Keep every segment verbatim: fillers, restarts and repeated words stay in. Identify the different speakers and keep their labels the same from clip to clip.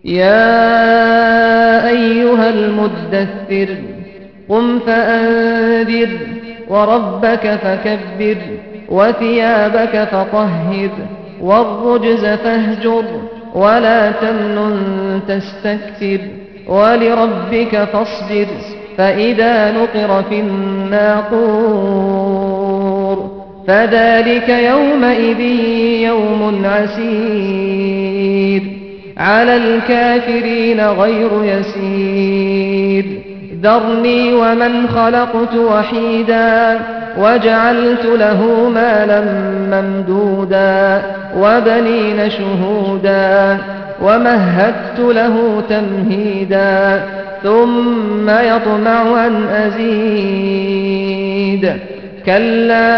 Speaker 1: يا أيها المدثر قم فأنذر وربك فكبر وثيابك فطهر والرجز فاهجر ولا تمنن تستكثر ولربك فاصبر فإذا نقر في الناقور فذلك يومئذ يوم عسير على الكافرين غير يسير ذرني ومن خلقت وحيدا وجعلت له مالا ممدودا وبنين شهودا ومهدت له تمهيدا ثم يطمع أن أزيد كلا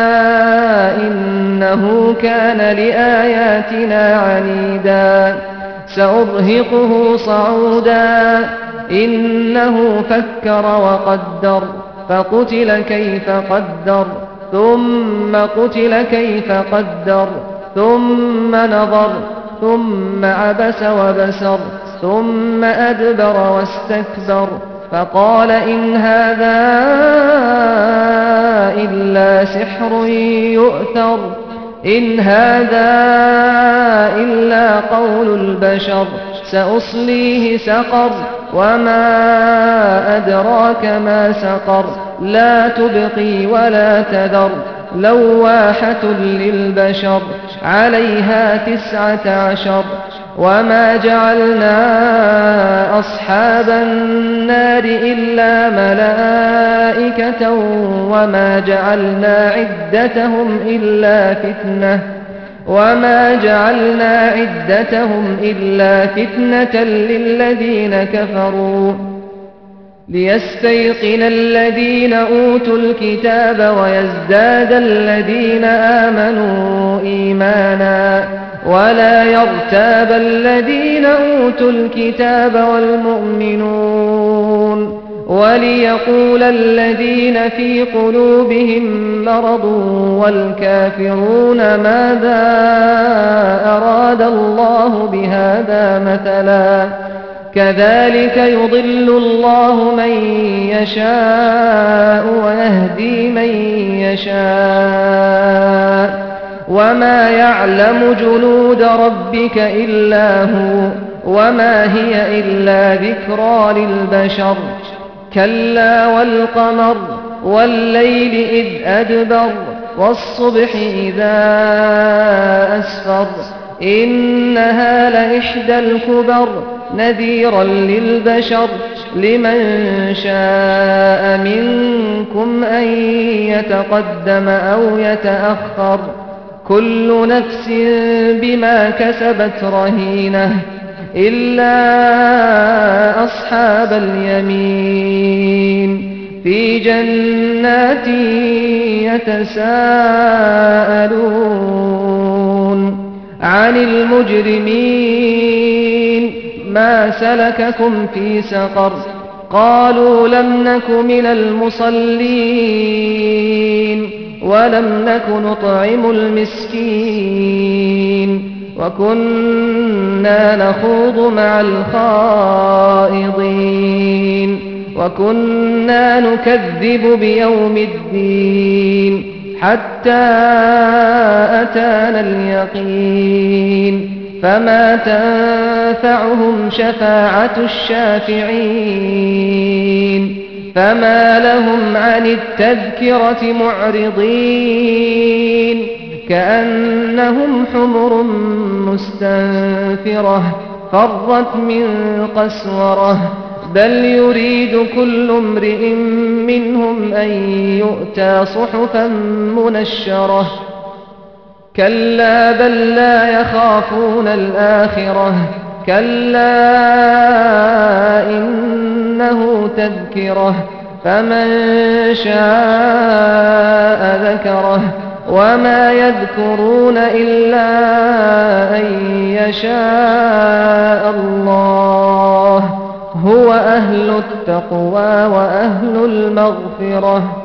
Speaker 1: إنه كان لآياتنا عنيدا سأرهقه صعودا إنه فكر وقدر فقتل كيف قدر ثم قتل كيف قدر ثم نظر ثم عبس وبسر ثم أدبر واستكبر فقال إن هذا إلا سحر يؤثر إن هذا إلا قول البشر سأصليه سقر وما أدراك ما سقر لا تبقي ولا تذر لواحة للبشر عليها تسعة عشر وما جعلنا أصحاب النار إلا ملائكة وما جعلنا عدتهم إلا فتنة وما جعلنا عدتهم إلا فتنة للذين كفروا ليستيقن الذين أوتوا الكتاب ويزداد الذين آمنوا إيمانا ولا يرتاب الذين أوتوا الكتاب والمؤمنون وليقول الذين في قلوبهم مرض والكافرون ماذا أراد الله بهذا مثلا كذلك يضل الله من يشاء ويهدي من يشاء وما يعلم جنود ربك إلا هو وما هي إلا ذكرى للبشر كلا والقمر والليل إذ أدبر والصبح إذا أسفر إنها لإحدى الكبر نذيرا للبشر لمن شاء منكم أن يتقدم أو يتأخر كل نفس بما كسبت رهينة إلا أصحاب اليمين في جنات يتساءلون عن المجرمين ما سلككم في سقر قالوا لم نك من المصلين ولم نك نطعم المسكين وكنا نخوض مع الخائضين وكنا نكذب بيوم الدين حتى أتانا اليقين فما تنفعهم شفاعة الشافعين فما لهم عن التذكرة معرضين كأنهم حمر مستنفرة فرت من قسورة بل يريد كل امرئ منهم أن يؤتى صحفا منشرة كلا بل لا يخافون الآخرة كلا إنه تذكرة فمن شاء ذكره وما يذكرون إلا أن يشاء الله هو أهل التقوى وأهل المغفرة